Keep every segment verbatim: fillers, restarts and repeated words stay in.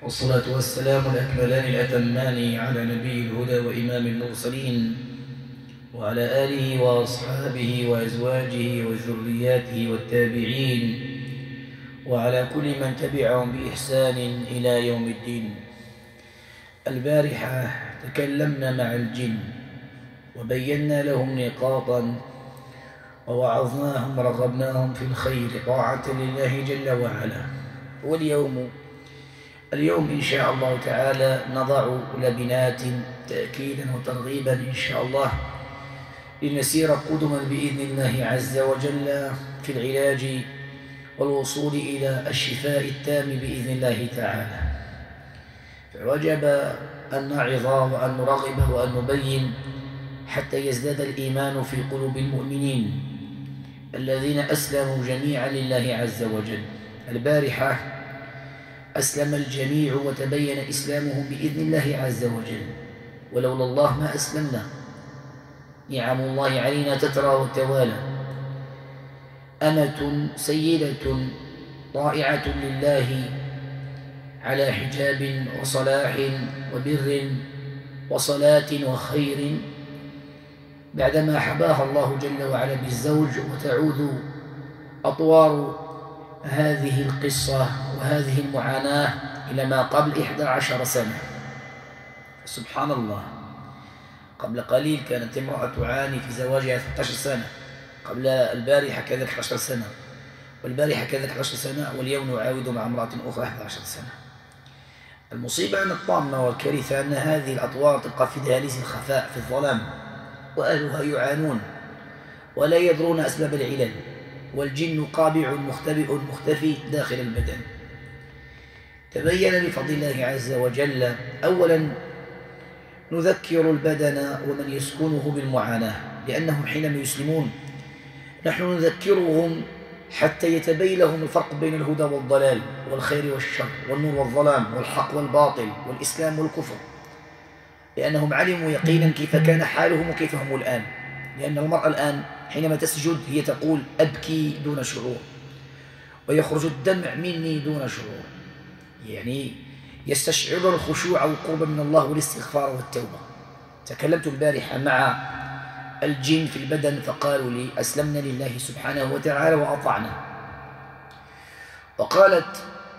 والصلاة والسلام الأكملان الأتمان على نبي الهدى وإمام المرسلين وعلى آله وأصحابه وأزواجه وذرياته والتابعين وعلى كل من تبعهم بإحسان إلى يوم الدين. البارحة تكلمنا مع الجن وبينا لهم نقاطا ووعظناهم ورغبناهم في الخير طاعة لله جل وعلا. واليوم اليوم إن شاء الله تعالى نضع لبنات تأكيدا وترغيبا إن شاء الله لنسير قدما بإذن الله عز وجل في العلاج والوصول إلى الشفاء التام بإذن الله تعالى. فوجب أن نعظ وأن نرغب وأن نبين حتى يزداد الإيمان في قلوب المؤمنين الذين أسلموا جميعا لله عز وجل. البارحة أسلم الجميع وتبين إسلامهم بإذن الله عز وجل، ولولا الله ما أسلمنا. نعم الله علينا تترى وتوالى. أمة سيدة طائعة لله على حجاب وصلاح وبر وصلاة وخير، بعدما حباها الله جل وعلا بالزوج، وتعود أطوار هذه القصة وهذه المعاناة إلى ما قبل إحدى عشر سنة. سبحان الله، قبل قليل كانت امرأة تعاني في زواجها ثلاث عشرة سنة، قبل البارحة كذلك أحد عشر سنة، والبارحة كذلك أحد عشر سنة، واليوم نعاود مع امرأة أخرى أحد عشر سنة. المصيبة أن الطامة والكارثة أن هذه الأطوار تبقى في دهاليز الخفاء في الظلام، وأهلها يعانون ولا يدرون أسباب العلل، والجن قابع مختبئ مختفي داخل البدن. تبين بفضل الله عز وجل أولا نذكر البدن ومن يسكنه بالمعاناة، لأنهم حينما يسلمون نحن نذكرهم حتى يتبين لهم الفرق بين الهدى والضلال والخير والشر والنور والظلام والحق والباطل والإسلام والكفر، لأنهم علموا يقينا كيف كان حالهم وكيف هم الآن. لأن المرأة الآن حينما تسجد هي تقول أبكي دون شعور، ويخرج الدمع مني دون شعور، يعني يستشعر الخشوع والقرب من الله والاستغفار والتوبة. تكلمت البارحة مع الجن في البدن فقالوا لي أسلمنا لله سبحانه وتعالى وأطعنا. وقالت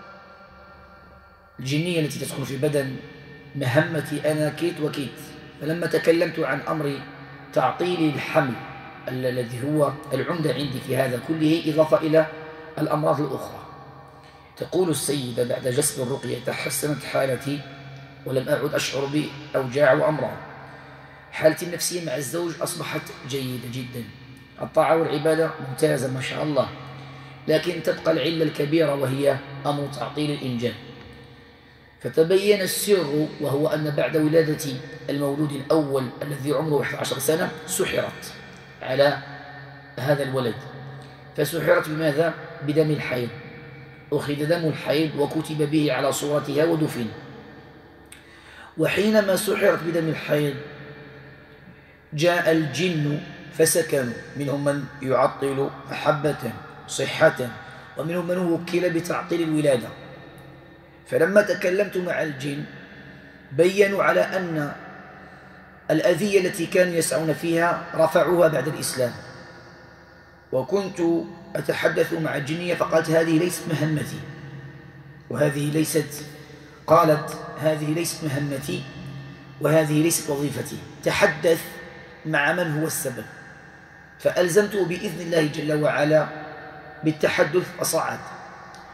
الجنية التي تدخل في البدن مهمتي أنا كيت وكيت. فلما تكلمت عن أمر تعطيل الحمل الذي هو العمدة عندي في هذا كله إضافة إلى الأمراض الأخرى، تقول السيدة بعد جسد الرقية تحسنت حالتي ولم أعد أشعر بأوجاع وأمراض. حالتي النفسية مع الزوج أصبحت جيدة جدا، الطاعة والعبادة ممتازة ما شاء الله، لكن تبقى العلة الكبيرة وهي أمر تعطيل الإنجاب. فتبين السر، وهو أن بعد ولادة المولود الأول الذي عمره أحد عشر سنة سحرت على هذا الولد. فسحرت بماذا؟ بدم الحيض. أخذ دم الحيض وكتب به على صورتها ودفن. وحينما سحرت بدم الحيض جاء الجن فسكنوا، منهم من يعطل محبة صحة، ومنهم من وكل بتعطيل الولادة. فلما تكلمت مع الجن بيّنوا على أن الأذية التي كانوا يسعون فيها رفعوها بعد الإسلام. وكنت أتحدث مع الجنية فقالت هذه ليست مهمتي، وهذه ليست قالت هذه ليست مهمتي وهذه ليست وظيفتي، تحدث مع من هو السبب. فألزمته بإذن الله جل وعلا بالتحدث فصعد.